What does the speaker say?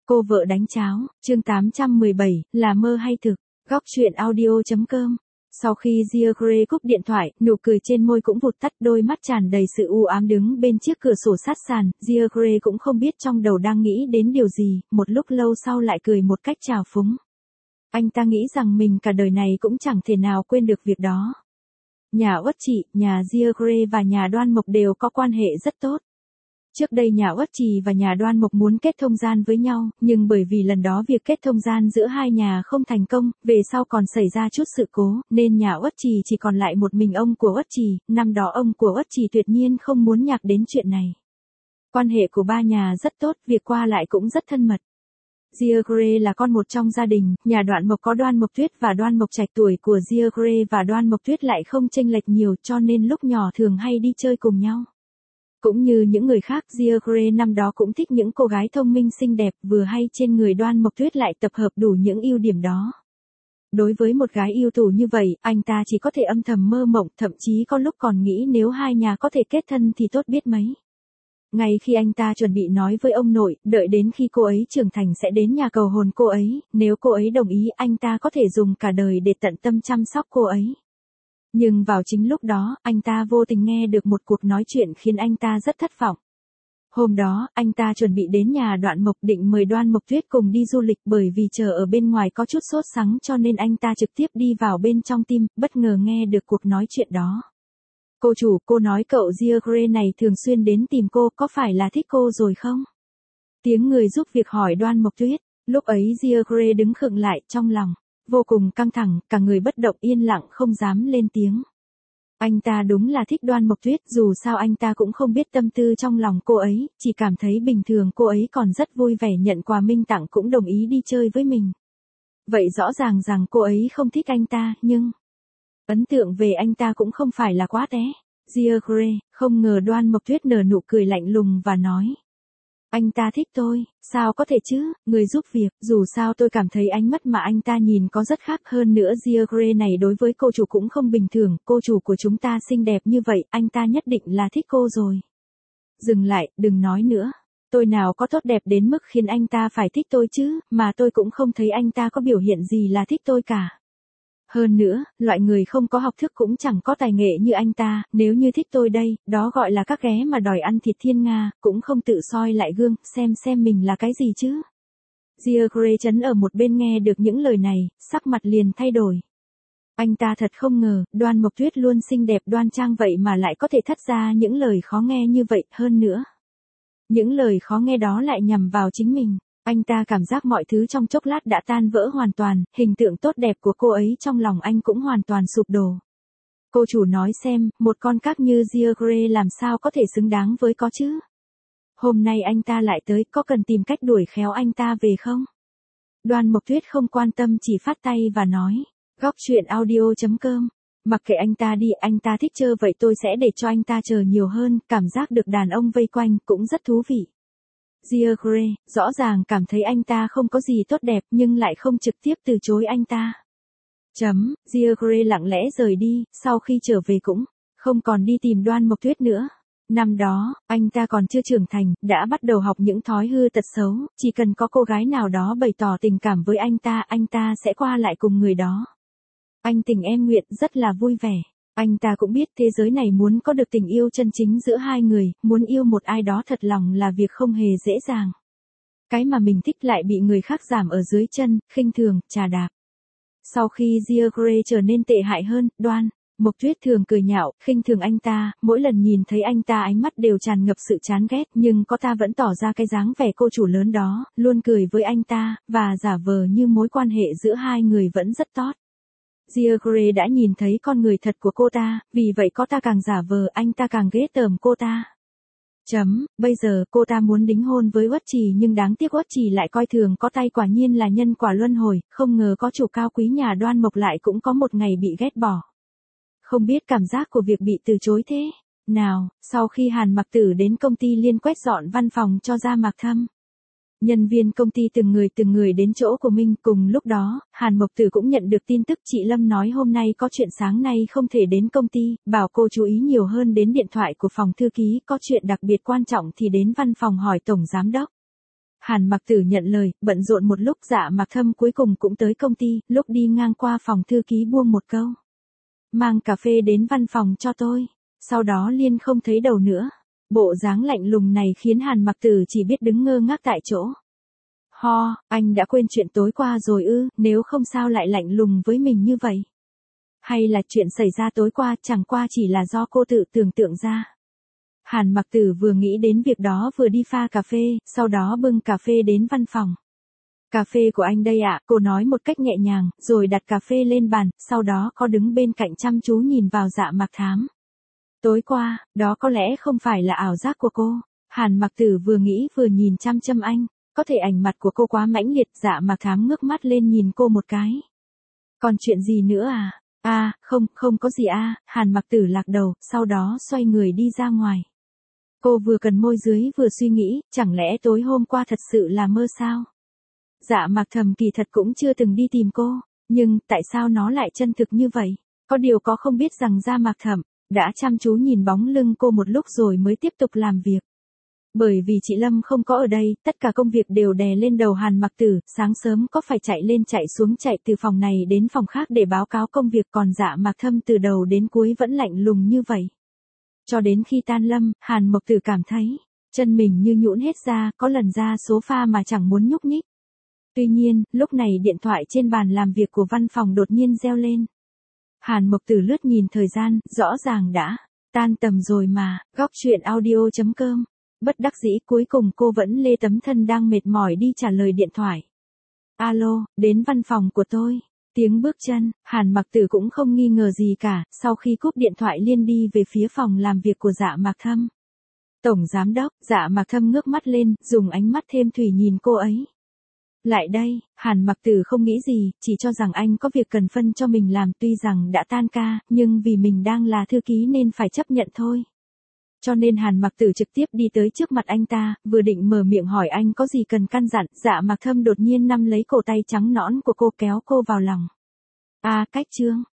Cô vợ đánh cháo, chương 817, là mơ hay thực, góc truyện audio.com. Sau khi Gia Grey cúp điện thoại, nụ cười trên môi cũng vụt tắt, đôi mắt tràn đầy sự u ám đứng bên chiếc cửa sổ sát sàn. Gia Grey cũng không biết trong đầu đang nghĩ đến điều gì, một lúc lâu sau lại cười một cách trào phúng. Anh ta nghĩ rằng mình cả đời này cũng chẳng thể nào quên được việc đó. Nhà Uất Trì, nhà Gia Grey và nhà Đoan Mộc đều có quan hệ rất tốt. Trước đây nhà Uất Trì và nhà Đoan Mộc muốn kết thông gian với nhau, nhưng bởi vì lần đó việc kết thông gian giữa hai nhà không thành công, về sau còn xảy ra chút sự cố, nên nhà Uất Trì chỉ còn lại một mình ông của Uất Trì. Năm đó ông của Uất Trì tuyệt nhiên không muốn nhắc đến chuyện này. Quan hệ của ba nhà rất tốt, việc qua lại cũng rất thân mật. Gia Grey là con một trong gia đình, nhà Đoan Mộc có Đoan Mộc Tuyết và Đoan Mộc Trạch, tuổi của Gia Grey và Đoan Mộc Tuyết lại không chênh lệch nhiều, cho nên lúc nhỏ thường hay đi chơi cùng nhau. Cũng như những người khác, Gia Grey năm đó cũng thích những cô gái thông minh xinh đẹp, vừa hay trên người Đoan Mộc Tuyết lại tập hợp đủ những ưu điểm đó. Đối với một gái ưu tú như vậy, anh ta chỉ có thể âm thầm mơ mộng, thậm chí có lúc còn nghĩ nếu hai nhà có thể kết thân thì tốt biết mấy. Ngay khi anh ta chuẩn bị nói với ông nội, đợi đến khi cô ấy trưởng thành sẽ đến nhà cầu hôn cô ấy, nếu cô ấy đồng ý anh ta có thể dùng cả đời để tận tâm chăm sóc cô ấy. Nhưng vào chính lúc đó, anh ta vô tình nghe được một cuộc nói chuyện khiến anh ta rất thất vọng. Hôm đó, anh ta chuẩn bị đến nhà Đoan Mộc định mời Đoan Mộc Tuyết cùng đi du lịch, bởi vì chờ ở bên ngoài có chút sốt sắng cho nên anh ta trực tiếp đi vào bên trong tim, bất ngờ nghe được cuộc nói chuyện đó. Cô chủ, cô nói cậu Gia Grey này thường xuyên đến tìm cô, có phải là thích cô rồi không? Tiếng người giúp việc hỏi Đoan Mộc Tuyết. Lúc ấy Gia Grey đứng khựng lại, trong lòng vô cùng căng thẳng, cả người bất động yên lặng không dám lên tiếng. Anh ta đúng là thích Đoan Mộc Tuyết, dù sao anh ta cũng không biết tâm tư trong lòng cô ấy, chỉ cảm thấy bình thường cô ấy còn rất vui vẻ nhận quà minh tặng cũng đồng ý đi chơi với mình. Vậy rõ ràng rằng cô ấy không thích anh ta, nhưng ấn tượng về anh ta cũng không phải là quá té. Gia Grey, không ngờ Đoan Mộc Tuyết nở nụ cười lạnh lùng và nói. Anh ta thích tôi, sao có thể chứ, người giúp việc, dù sao tôi cảm thấy ánh mắt mà anh ta nhìn có rất khác, hơn nữa Gia Grey này đối với cô chủ cũng không bình thường, cô chủ của chúng ta xinh đẹp như vậy, anh ta nhất định là thích cô rồi. Dừng lại, đừng nói nữa, tôi nào có tốt đẹp đến mức khiến anh ta phải thích tôi chứ, mà tôi cũng không thấy anh ta có biểu hiện gì là thích tôi cả. Hơn nữa, loại người không có học thức cũng chẳng có tài nghệ như anh ta, nếu như thích tôi đây, đó gọi là các ghé mà đòi ăn thịt thiên nga, cũng không tự soi lại gương, xem mình là cái gì chứ. Gia Grey chấn ở một bên nghe được những lời này, sắc mặt liền thay đổi. Anh ta thật không ngờ, Đoan Mộc Tuyết luôn xinh đẹp đoan trang vậy mà lại có thể thắt ra những lời khó nghe như vậy, hơn nữa. Những lời khó nghe đó lại nhằm vào chính mình. Anh ta cảm giác mọi thứ trong chốc lát đã tan vỡ hoàn toàn, hình tượng tốt đẹp của cô ấy trong lòng anh cũng hoàn toàn sụp đổ. Cô chủ nói xem, một con các như Gia Grey làm sao có thể xứng đáng với có chứ? Hôm nay anh ta lại tới, có cần tìm cách đuổi khéo anh ta về không? Đoan Mộc Tuyết không quan tâm chỉ phát tay và nói, góc truyện audio.com. Mặc kệ anh ta đi, anh ta thích chơi vậy tôi sẽ để cho anh ta chờ nhiều hơn, cảm giác được đàn ông vây quanh cũng rất thú vị. Gia Grey, rõ ràng cảm thấy anh ta không có gì tốt đẹp nhưng lại không trực tiếp từ chối anh ta. Gia Grey lặng lẽ rời đi, sau khi trở về cũng không còn đi tìm Đoan Mộc Tuyết nữa. Năm đó, anh ta còn chưa trưởng thành, đã bắt đầu học những thói hư tật xấu, chỉ cần có cô gái nào đó bày tỏ tình cảm với anh ta sẽ qua lại cùng người đó. Anh tình em nguyện, rất là vui vẻ. Anh ta cũng biết thế giới này muốn có được tình yêu chân chính giữa hai người, muốn yêu một ai đó thật lòng là việc không hề dễ dàng. Cái mà mình thích lại bị người khác giảm ở dưới chân, khinh thường, chà đạp. Sau khi Gia Grey trở nên tệ hại hơn, Đoan Mộc Tuyết thường cười nhạo, khinh thường anh ta, mỗi lần nhìn thấy anh ta ánh mắt đều tràn ngập sự chán ghét, nhưng cô ta vẫn tỏ ra cái dáng vẻ cô chủ lớn đó, luôn cười với anh ta, và giả vờ như mối quan hệ giữa hai người vẫn rất tốt. Gia Grey đã nhìn thấy con người thật của cô ta, vì vậy cô ta càng giả vờ, anh ta càng ghê tởm cô ta. Bây giờ cô ta muốn đính hôn với Uất Trì nhưng đáng tiếc Uất Trì lại coi thường có tay, quả nhiên là nhân quả luân hồi, không ngờ có chủ cao quý nhà Đoan Mộc lại cũng có một ngày bị ghét bỏ. Không biết cảm giác của việc bị từ chối thế nào, sau khi Hàn Mặc Tử đến công ty liên quét dọn văn phòng cho Gia Mạc Thâm. Nhân viên công ty từng người đến chỗ của mình, cùng lúc đó, Hàn Mộc Tử cũng nhận được tin tức chị Lâm nói hôm nay có chuyện sáng nay không thể đến công ty, bảo cô chú ý nhiều hơn đến điện thoại của phòng thư ký, có chuyện đặc biệt quan trọng thì đến văn phòng hỏi tổng giám đốc. Hàn Mặc Tử nhận lời, bận rộn một lúc Dạ Mặc Thâm cuối cùng cũng tới công ty, lúc đi ngang qua phòng thư ký buông một câu. Mang cà phê đến văn phòng cho tôi. Sau đó liên không thấy đầu nữa. Bộ dáng lạnh lùng này khiến Hàn Mặc Tử chỉ biết đứng ngơ ngác tại chỗ. Anh đã quên chuyện tối qua rồi ư, nếu không sao lại lạnh lùng với mình như vậy. Hay là chuyện xảy ra tối qua chẳng qua chỉ là do cô tự tưởng tượng ra. Hàn Mặc Tử vừa nghĩ đến việc đó vừa đi pha cà phê, sau đó bưng cà phê đến văn phòng. Cà phê của anh đây ạ, cô nói một cách nhẹ nhàng, rồi đặt cà phê lên bàn, sau đó có đứng bên cạnh chăm chú nhìn vào Dạ Mặc Thám. Tối qua, đó có lẽ không phải là ảo giác của cô. Hàn Mặc Tử vừa nghĩ vừa nhìn chăm chăm anh, có thể ảnh mặt của cô quá mãnh liệt, Dạ Mặc Thám ngước mắt lên nhìn cô một cái. Còn chuyện gì nữa à? Không có gì Hàn Mặc Tử lạc đầu, sau đó xoay người đi ra ngoài. Cô vừa cần môi dưới vừa suy nghĩ, chẳng lẽ tối hôm qua thật sự là mơ sao? Dạ Mặc Thầm kỳ thật cũng chưa từng đi tìm cô, nhưng tại sao nó lại chân thực như vậy? Có điều có không biết rằng Dạ Mặc Thầm đã chăm chú nhìn bóng lưng cô một lúc rồi mới tiếp tục làm việc. Bởi vì chị Lâm không có ở đây, tất cả công việc đều đè lên đầu Hàn Mặc Tử, sáng sớm có phải chạy lên chạy xuống chạy từ phòng này đến phòng khác để báo cáo công việc, còn Dạ Mặc Thâm từ đầu đến cuối vẫn lạnh lùng như vậy. Cho đến khi tan lâm, Hàn Mặc Tử cảm thấy chân mình như nhũn hết ra, có lần ra sofa mà chẳng muốn nhúc nhích. Tuy nhiên, lúc này điện thoại trên bàn làm việc của văn phòng đột nhiên reo lên. Hàn Mặc Tử lướt nhìn thời gian, rõ ràng đã tan tầm rồi mà. Góc truyện audio.com. Bất đắc dĩ cuối cùng cô vẫn lê tấm thân đang mệt mỏi đi trả lời điện thoại. Alo, đến văn phòng của tôi. Tiếng bước chân, Hàn Mặc Tử cũng không nghi ngờ gì cả, sau khi cúp điện thoại liên đi về phía phòng làm việc của Dạ Mặc Thâm. Tổng giám đốc, Dạ Mặc Thâm ngước mắt lên, dùng ánh mắt thêm thủy nhìn cô ấy. Lại đây, Hàn Mặc Tử không nghĩ gì, chỉ cho rằng anh có việc cần phân cho mình làm, tuy rằng đã tan ca, nhưng vì mình đang là thư ký nên phải chấp nhận thôi. Cho nên Hàn Mặc Tử trực tiếp đi tới trước mặt anh ta, vừa định mở miệng hỏi anh có gì cần căn dặn, Dạ Mặc Thâm đột nhiên nắm lấy cổ tay trắng nõn của cô kéo cô vào lòng. Cách Trương,